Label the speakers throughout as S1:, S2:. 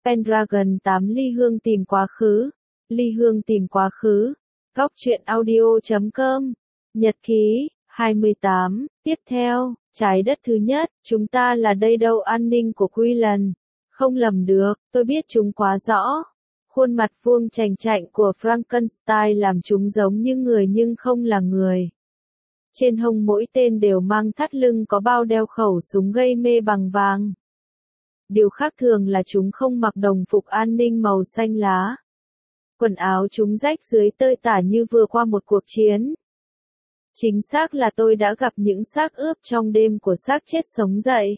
S1: Pendragon 8 ly hương tìm quá khứ. Ly hương tìm quá khứ. Góc truyện audio.com. Nhật ký, 28. Tiếp theo, trái đất thứ nhất, chúng ta là đây đâu an ninh của Quinlan. Không lầm được, tôi biết chúng quá rõ. Khuôn mặt vuông chành chạnh của Frankenstein làm chúng giống như người nhưng không là người. Trên hông mỗi tên đều mang thắt lưng có bao đeo khẩu súng gây mê bằng vàng. Điều khác thường là chúng không mặc đồng phục an ninh màu xanh lá. Quần áo chúng rách dưới tơi tả như vừa qua một cuộc chiến. Chính xác là tôi đã gặp những xác ướp trong đêm của xác chết sống dậy.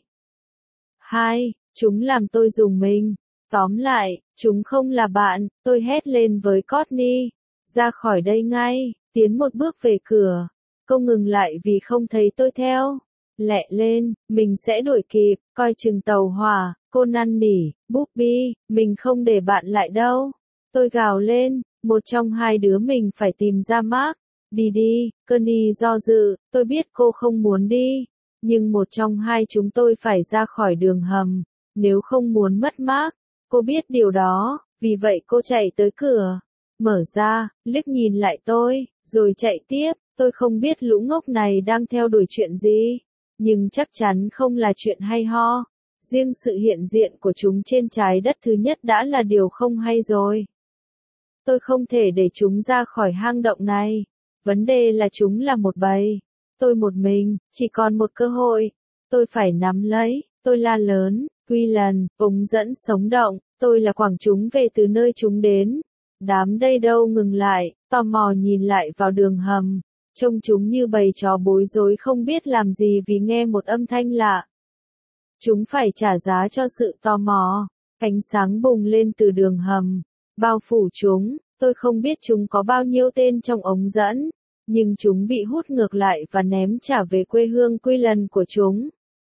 S1: 2. Chúng làm tôi rùng mình. Tóm lại, chúng không là bạn, tôi hét lên với Courtney. Ra khỏi đây ngay, tiến một bước về cửa. Cô ngừng lại vì không thấy tôi theo. Lẹ lên, mình sẽ đuổi kịp, coi chừng tàu hỏa, cô năn nỉ, Bobby, mình không để bạn lại đâu. Tôi gào lên, một trong hai đứa mình phải tìm ra Mark. Đi đi, Connie do dự, tôi biết cô không muốn đi. Nhưng một trong hai chúng tôi phải ra khỏi đường hầm, nếu không muốn mất Mark. Cô biết điều đó, vì vậy cô chạy tới cửa. Mở ra, liếc nhìn lại tôi, rồi chạy tiếp. Tôi không biết lũ ngốc này đang theo đuổi chuyện gì, nhưng chắc chắn không là chuyện hay ho. Riêng sự hiện diện của chúng trên trái đất thứ nhất đã là điều không hay rồi. Tôi không thể để chúng ra khỏi hang động này. Vấn đề là chúng là một bầy. Tôi một mình, chỉ còn một cơ hội. Tôi phải nắm lấy, tôi la lớn, Quinlan, ống dẫn sống động, tôi là quảng chúng về từ nơi chúng đến. Đám đây đâu ngừng lại, tò mò nhìn lại vào đường hầm. Trông chúng như bầy chó bối rối không biết làm gì vì nghe một âm thanh lạ. Chúng phải trả giá cho sự tò mò. Ánh sáng bùng lên từ đường hầm, bao phủ chúng. Tôi không biết chúng có bao nhiêu tên trong ống dẫn, nhưng chúng bị hút ngược lại và ném trả về quê hương Quinlan của chúng.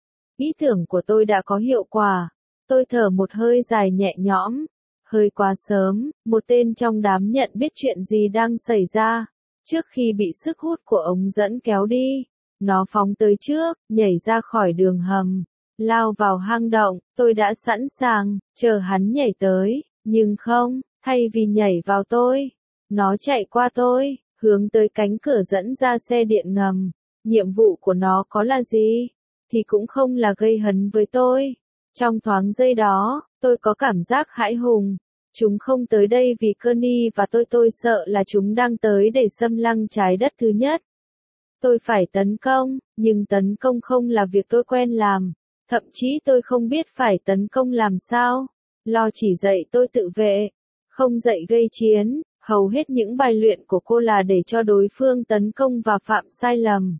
S1: Ý tưởng của tôi đã có hiệu quả. Tôi thở một hơi dài nhẹ nhõm. Hơi quá sớm, một tên trong đám nhận biết chuyện gì đang xảy ra. Trước khi bị sức hút của ống dẫn kéo đi, nó phóng tới trước, nhảy ra khỏi đường hầm, lao vào hang động. Tôi đã sẵn sàng, chờ hắn nhảy tới, nhưng không, thay vì nhảy vào tôi, nó chạy qua tôi, hướng tới cánh cửa dẫn ra xe điện ngầm. Nhiệm vụ của nó có là gì? Thì cũng không là gây hấn với tôi. Trong thoáng giây đó, tôi có cảm giác hãi hùng. Chúng không tới đây vì Connie và tôi sợ là chúng đang tới để xâm lăng trái đất thứ nhất. Tôi phải tấn công, nhưng tấn công không là việc tôi quen làm. Thậm chí tôi không biết phải tấn công làm sao. Lo chỉ dạy tôi tự vệ, không dạy gây chiến. Hầu hết những bài luyện của cô là để cho đối phương tấn công và phạm sai lầm.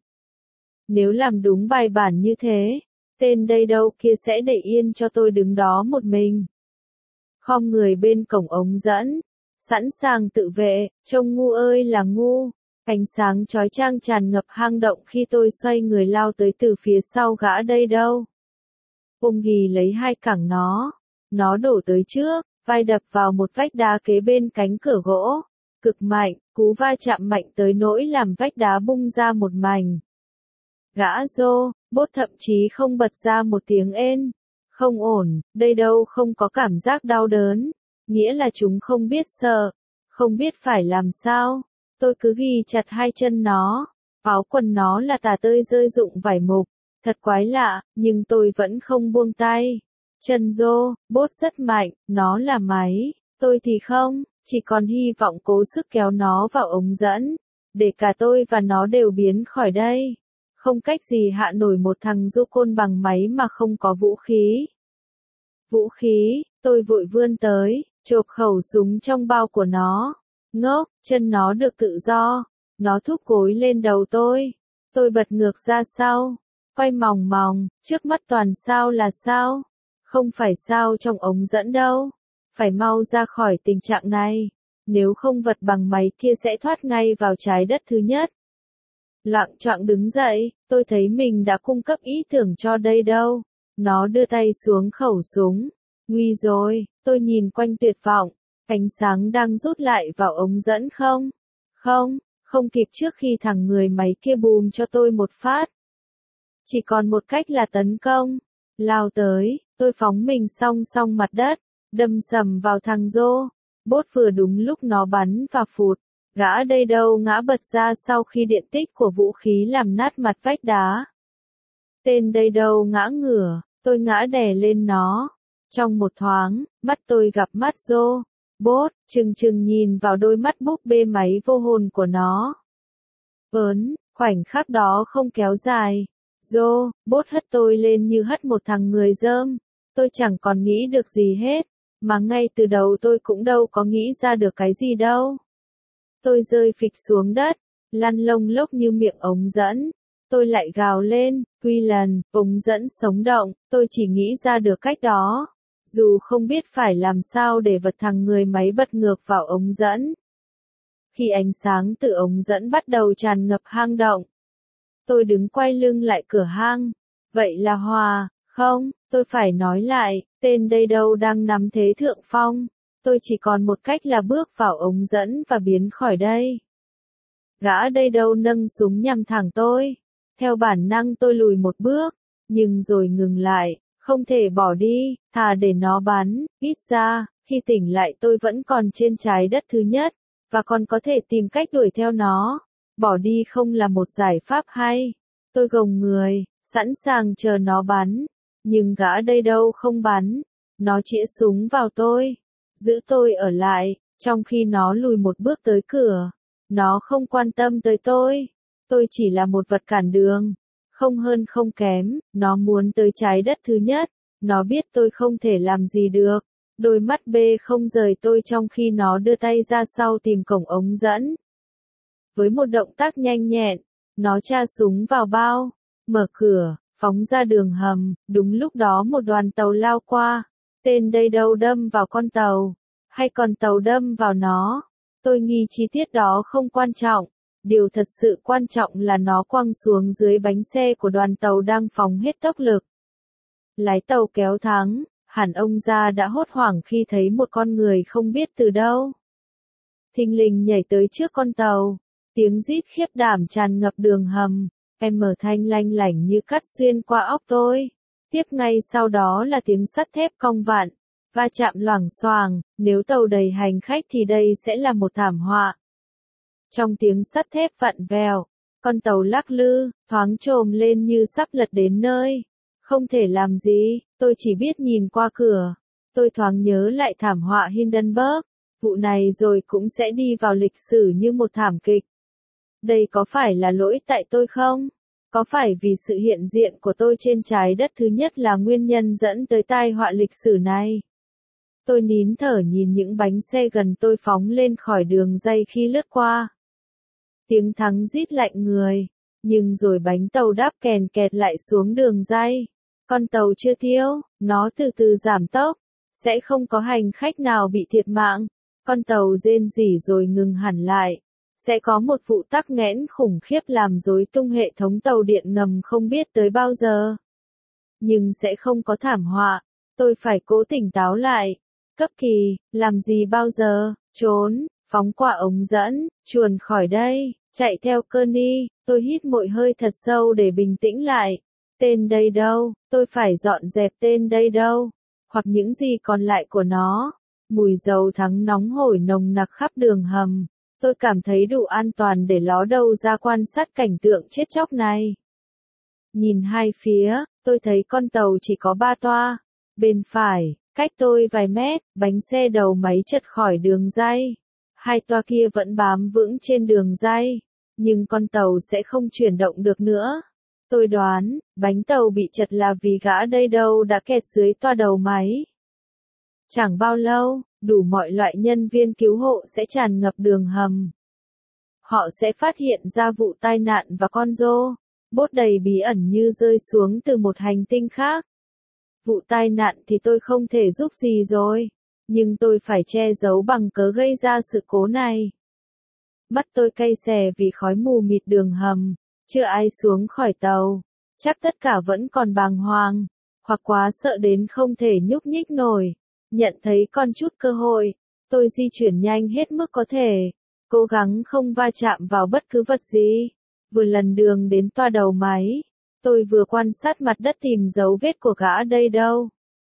S1: Nếu làm đúng bài bản như thế, tên đây đâu kia sẽ để yên cho tôi đứng đó một mình. Khom người bên cổng ống dẫn, sẵn sàng tự vệ, trông ngu ơi là ngu. Ánh sáng chói chang tràn ngập hang động khi tôi xoay người lao tới từ phía sau gã đây đâu. Ôm ghì lấy hai cẳng nó đổ tới trước, vai đập vào một vách đá kế bên cánh cửa gỗ. Cực mạnh, cú va chạm mạnh tới nỗi làm vách đá bung ra một mảnh. Gã bốt thậm chí không bật ra một tiếng ên. Không ổn, đây đâu không có cảm giác đau đớn. Nghĩa là chúng không biết sợ, không biết phải làm sao. Tôi cứ ghi chặt hai chân nó. Áo quần nó là tà tơi rơi rụng vải mục. Thật quái lạ, nhưng tôi vẫn không buông tay. Chân bốt rất mạnh, nó là máy. Tôi thì không, chỉ còn hy vọng cố sức kéo nó vào ống dẫn. Để cả tôi và nó đều biến khỏi đây. Không cách gì hạ nổi một thằng du côn bằng máy mà không có vũ khí. Vũ khí, tôi vội vươn tới, chộp khẩu súng trong bao của nó. Ngốc, chân nó được tự do. Nó thúc gối lên đầu tôi. Tôi bật ngược ra sau. Quay mòng mòng, trước mắt toàn sao là sao. Không phải sao trong ống dẫn đâu. Phải mau ra khỏi tình trạng này. Nếu không vật bằng máy kia sẽ thoát ngay vào trái đất thứ nhất. Loạng choạng đứng dậy, tôi thấy mình đã cung cấp ý tưởng cho đây đâu. Nó đưa tay xuống khẩu súng. Nguy rồi, tôi nhìn quanh tuyệt vọng. Ánh sáng đang rút lại vào ống dẫn không? Không kịp trước khi thằng người máy kia bùm cho tôi một phát. Chỉ còn một cách là tấn công. Lao tới, tôi phóng mình song song mặt đất. đâm sầm vào thằng robot vừa đúng lúc nó bắn và phụt. Gã đây đâu ngã bật ra sau khi điện tích của vũ khí làm nát mặt vách đá. Tên đây đâu ngã ngửa, tôi ngã đè lên nó. Trong một thoáng, mắt tôi gặp mắt robot, trừng trừng nhìn vào đôi mắt búp bê máy vô hồn của nó. Khoảnh khắc đó không kéo dài. Robot hất tôi lên như hất một thằng người dơm. Tôi chẳng còn nghĩ được gì hết, mà ngay từ đầu tôi cũng đâu có nghĩ ra được cái gì đâu. Tôi rơi phịch xuống đất, lăn lông lốc như miệng ống dẫn. Tôi lại gào lên, Quy lần, ống dẫn sống động, tôi chỉ nghĩ ra được cách đó. Dù không biết phải làm sao để vật thằng người máy bật ngược vào ống dẫn. Khi ánh sáng từ ống dẫn bắt đầu tràn ngập hang động, tôi đứng quay lưng lại cửa hang. Vậy là hòa, không, tôi phải nói lại, tên đây đâu đang nắm thế thượng phong. Tôi chỉ còn một cách là bước vào ống dẫn và biến khỏi đây. Gã đây đâu nâng súng nhằm thẳng tôi. Theo bản năng tôi lùi một bước, nhưng rồi ngừng lại, không thể bỏ đi, thà để nó bắn, ít ra, khi tỉnh lại tôi vẫn còn trên trái đất thứ nhất, và còn có thể tìm cách đuổi theo nó. Bỏ đi không là một giải pháp hay. Tôi gồng người, sẵn sàng chờ nó bắn, nhưng gã đây đâu không bắn, nó chĩa súng vào tôi, giữ tôi ở lại, trong khi nó lùi một bước tới cửa. Nó không quan tâm tới tôi chỉ là một vật cản đường, không hơn không kém, nó muốn tới trái đất thứ nhất, nó biết tôi không thể làm gì được, đôi mắt bê không rời tôi trong khi nó đưa tay ra sau tìm cổng ống dẫn. Với một động tác nhanh nhẹn, nó tra súng vào bao, mở cửa, phóng ra đường hầm, đúng lúc đó một đoàn tàu lao qua, tên đây đâu đâm vào con tàu, hay con tàu đâm vào nó, tôi nghi chi tiết đó không quan trọng. Điều thật sự quan trọng là nó quăng xuống dưới bánh xe của đoàn tàu đang phóng hết tốc lực. Lái tàu kéo thắng, hẳn ông già đã hốt hoảng khi thấy một con người không biết từ đâu thình lình nhảy tới trước con tàu. Tiếng rít khiếp đảm tràn ngập đường hầm, mở thanh lanh lảnh như cắt xuyên qua óc tôi. Tiếp ngay sau đó là tiếng sắt thép cong vặn, va chạm loảng xoảng, nếu tàu đầy hành khách thì đây sẽ là một thảm họa. Trong tiếng sắt thép vặn vèo, con tàu lắc lư, thoáng chồm lên như sắp lật đến nơi. Không thể làm gì, tôi chỉ biết nhìn qua cửa. Tôi thoáng nhớ lại thảm họa Hindenburg, vụ này rồi cũng sẽ đi vào lịch sử như một thảm kịch. Đây có phải là lỗi tại tôi không? Có phải vì sự hiện diện của tôi trên trái đất thứ nhất là nguyên nhân dẫn tới tai họa lịch sử này? Tôi nín thở nhìn những bánh xe gần tôi phóng lên khỏi đường ray khi lướt qua. Tiếng thắng rít lạnh người, nhưng rồi bánh tàu đáp kèn kẹt lại xuống đường ray. Con tàu chưa thiêu, nó từ từ giảm tốc, sẽ không có hành khách nào bị thiệt mạng. Con tàu rên rỉ rồi ngừng hẳn lại. Sẽ có một vụ tắc nghẽn khủng khiếp làm rối tung hệ thống tàu điện ngầm không biết tới bao giờ. Nhưng sẽ không có thảm họa. Tôi phải cố tỉnh táo lại. Cấp kỳ, làm gì bao giờ, trốn, phóng qua ống dẫn, chuồn khỏi đây, chạy theo cơn đi. Tôi hít một hơi thật sâu để bình tĩnh lại. Tên đây đâu, tôi phải dọn dẹp tên đây đâu, hoặc những gì còn lại của nó. Mùi dầu thắng nóng hổi nồng nặc khắp đường hầm. Tôi cảm thấy đủ an toàn để ló đầu ra quan sát cảnh tượng chết chóc này. Nhìn hai phía, tôi thấy con tàu chỉ có 3 toa. Bên phải, cách tôi vài mét, bánh xe đầu máy chật khỏi đường ray. 2 toa kia vẫn bám vững trên đường ray, nhưng con tàu sẽ không chuyển động được nữa. Tôi đoán, bánh tàu bị chật là vì gã đây đâu đã kẹt dưới toa đầu máy. Chẳng bao lâu, đủ mọi loại nhân viên cứu hộ sẽ tràn ngập đường hầm. Họ sẽ phát hiện ra vụ tai nạn và con robot đầy bí ẩn như rơi xuống từ một hành tinh khác. Vụ tai nạn thì tôi không thể giúp gì rồi, nhưng tôi phải che giấu bằng cớ gây ra sự cố này. Mắt tôi cay xè vì khói mù mịt đường hầm, chưa ai xuống khỏi tàu, chắc tất cả vẫn còn bàng hoàng, hoặc quá sợ đến không thể nhúc nhích nổi. Nhận thấy còn chút cơ hội, tôi di chuyển nhanh hết mức có thể, cố gắng không va chạm vào bất cứ vật gì. Vừa lần đường đến toa đầu máy, tôi vừa quan sát mặt đất tìm dấu vết của gã đây đâu.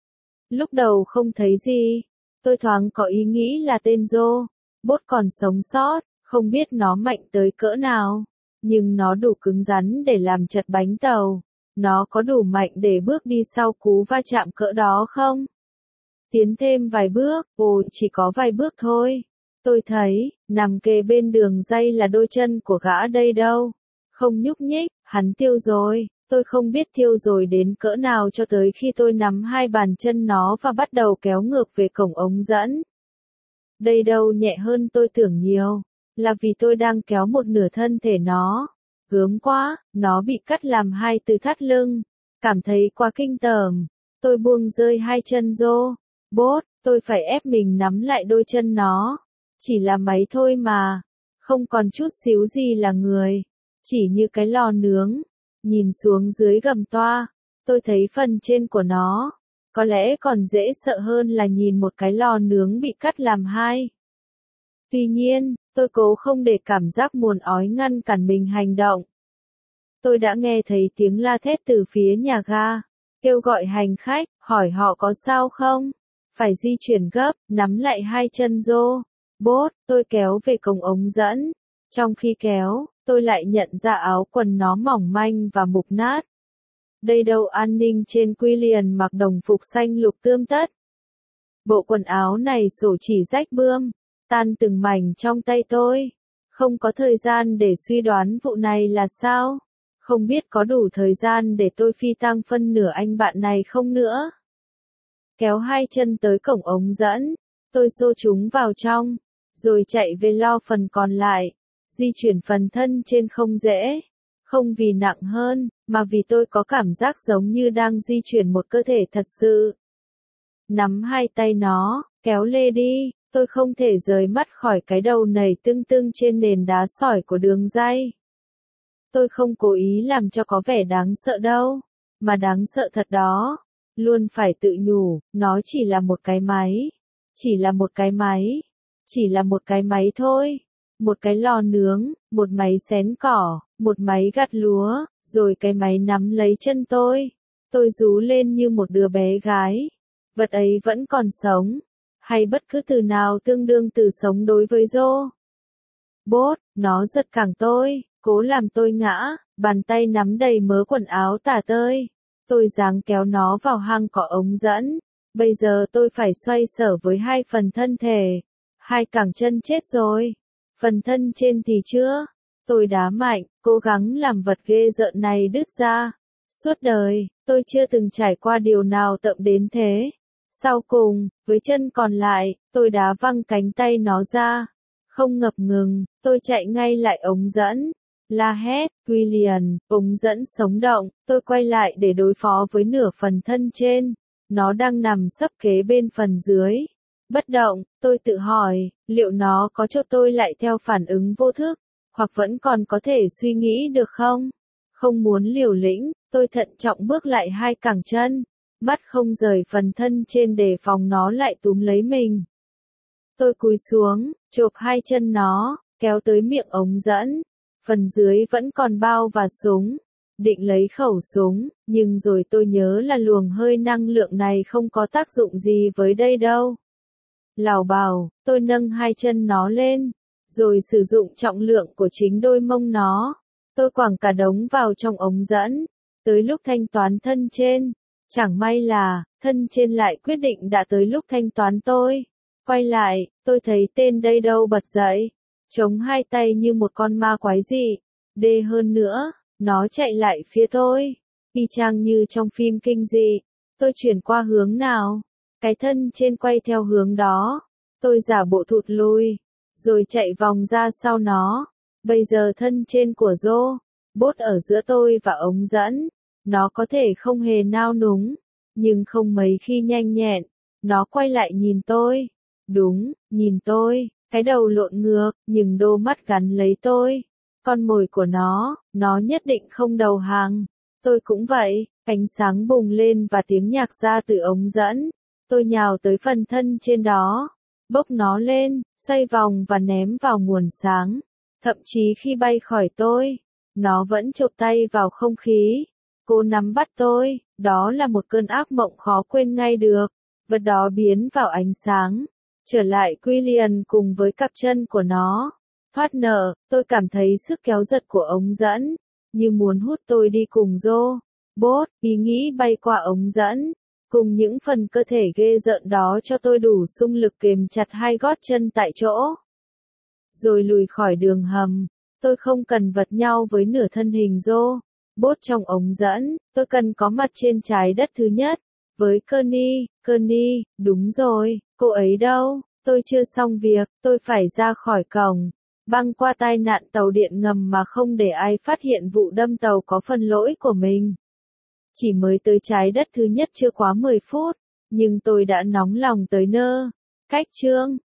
S1: Lúc đầu không thấy gì, tôi thoáng có ý nghĩ là tên robot còn sống sót, không biết nó mạnh tới cỡ nào, nhưng nó đủ cứng rắn để làm chật bánh tàu. Nó có đủ mạnh để bước đi sau cú va chạm cỡ đó không? Tiến thêm vài bước, chỉ có vài bước thôi. Tôi thấy, nằm kề bên đường ray là đôi chân của gã đây đâu. Không nhúc nhích, hắn tiêu rồi. Tôi không biết tiêu rồi đến cỡ nào cho tới khi tôi nắm hai bàn chân nó và bắt đầu kéo ngược về cổng ống dẫn. Đây đâu nhẹ hơn tôi tưởng nhiều, là vì tôi đang kéo một nửa thân thể nó. Gớm quá, nó bị cắt làm hai từ thắt lưng. Cảm thấy quá kinh tởm. Tôi buông rơi hai chân robot, tôi phải ép mình nắm lại đôi chân nó. Chỉ là máy thôi mà, không còn chút xíu gì là người, chỉ như cái lò nướng. Nhìn xuống dưới gầm toa, tôi thấy phần trên của nó, có lẽ còn dễ sợ hơn là nhìn một cái lò nướng bị cắt làm hai. Tuy nhiên, tôi cố không để cảm giác buồn ói ngăn cản mình hành động. Tôi đã nghe thấy tiếng la thét từ phía nhà ga, kêu gọi hành khách, hỏi họ có sao không, phải di chuyển gấp, nắm lại hai chân robot, tôi kéo về cổng ống dẫn. Trong khi kéo, tôi lại nhận ra áo quần nó mỏng manh và mục nát. Đây đâu an ninh trên quy liền mặc đồng phục xanh lục tươm tất. Bộ quần áo này sổ chỉ rách bươm, tan từng mảnh trong tay tôi. Không có thời gian để suy đoán vụ này là sao. Không biết có đủ thời gian để tôi phi tang phân nửa anh bạn này không nữa. Kéo hai chân tới cổng ống dẫn, tôi xô chúng vào trong, rồi chạy về lo phần còn lại. Di chuyển phần thân trên không dễ, không vì nặng hơn, mà vì tôi có cảm giác giống như đang di chuyển một cơ thể thật sự. Nắm hai tay nó, kéo lê đi, tôi không thể rời mắt khỏi cái đầu nảy tưng tưng trên nền đá sỏi của đường ray. Tôi không cố ý làm cho có vẻ đáng sợ đâu, mà đáng sợ thật đó. Luôn phải tự nhủ, nó chỉ là một cái máy, chỉ là một cái máy, chỉ là một cái máy thôi. Một cái lò nướng, một máy xén cỏ, một máy gặt lúa, rồi cái máy nắm lấy chân tôi. Tôi rú lên như một đứa bé gái. Vật ấy vẫn còn sống, hay bất cứ từ nào tương đương từ sống đối với robot, nó giật cẳng tôi, cố làm tôi ngã, bàn tay nắm đầy mớ quần áo tả tơi. Tôi giáng kéo nó vào hang cỏ ống dẫn. Bây giờ tôi phải xoay sở với hai phần thân thể. Hai cẳng chân chết rồi. Phần thân trên thì chưa. Tôi đá mạnh, cố gắng làm vật ghê rợn này đứt ra. Suốt đời, tôi chưa từng trải qua điều nào tậm đến thế. Sau cùng, với chân còn lại, tôi đá văng cánh tay nó ra. Không ngập ngừng, tôi chạy ngay lại ống dẫn. La hét, William, ống dẫn sống động, tôi quay lại để đối phó với nửa phần thân trên. Nó đang nằm sấp kế bên phần dưới. Bất động, tôi tự hỏi, liệu nó có cho tôi lại theo phản ứng vô thức, hoặc vẫn còn có thể suy nghĩ được không? Không muốn liều lĩnh, tôi thận trọng bước lại hai cẳng chân, mắt không rời phần thân trên để phòng nó lại túm lấy mình. Tôi cúi xuống, chộp hai chân nó, kéo tới miệng ống dẫn. Phần dưới vẫn còn bao và súng. Định lấy khẩu súng, nhưng rồi tôi nhớ là luồng hơi năng lượng này không có tác dụng gì với đây đâu. Lảo bảo, tôi nâng hai chân nó lên, rồi sử dụng trọng lượng của chính đôi mông nó. Tôi quẳng cả đống vào trong ống dẫn. Tới lúc thanh toán thân trên, chẳng may là, thân trên lại quyết định đã tới lúc thanh toán tôi. Quay lại, tôi thấy tên đây đâu bật dậy, chống hai tay như một con ma quái dị. Đê hơn nữa, nó chạy lại phía tôi, y chang như trong phim kinh dị. Tôi chuyển qua hướng nào, cái thân trên quay theo hướng đó. Tôi giả bộ thụt lùi, rồi chạy vòng ra sau nó. Bây giờ thân trên của robot ở giữa tôi và ống dẫn. Nó có thể không hề nao núng, nhưng không mấy khi nhanh nhẹn. Nó quay lại nhìn tôi. Đúng, nhìn tôi, cái đầu lộn ngược, nhưng đôi mắt gắn lấy tôi. Con mồi của nó nhất định không đầu hàng. Tôi cũng vậy, ánh sáng bùng lên và tiếng nhạc ra từ ống dẫn. Tôi nhào tới phần thân trên đó, bốc nó lên, xoay vòng và ném vào nguồn sáng. Thậm chí khi bay khỏi tôi, nó vẫn chộp tay vào không khí. Cô nắm bắt tôi, đó là một cơn ác mộng khó quên ngay được. vật đó biến vào ánh sáng, trở lại Quillian cùng với cặp chân của nó. Partner, tôi cảm thấy sức kéo giật của ống dẫn, như muốn hút tôi đi cùng robot. Ý nghĩ bay qua ống dẫn, cùng những phần cơ thể ghê rợn đó cho tôi đủ xung lực kềm chặt hai gót chân tại chỗ. Rồi lùi khỏi đường hầm, tôi không cần vật nhau với nửa thân hình robot trong ống dẫn, tôi cần có mặt trên trái đất thứ nhất. Với Kearney, đúng rồi, cô ấy đâu? Tôi chưa xong việc, tôi phải ra khỏi cổng, băng qua tai nạn tàu điện ngầm mà không để ai phát hiện vụ đâm tàu có phần lỗi của mình. Chỉ mới tới trái đất thứ nhất chưa quá 10 phút, nhưng tôi đã nóng lòng tới cách chương.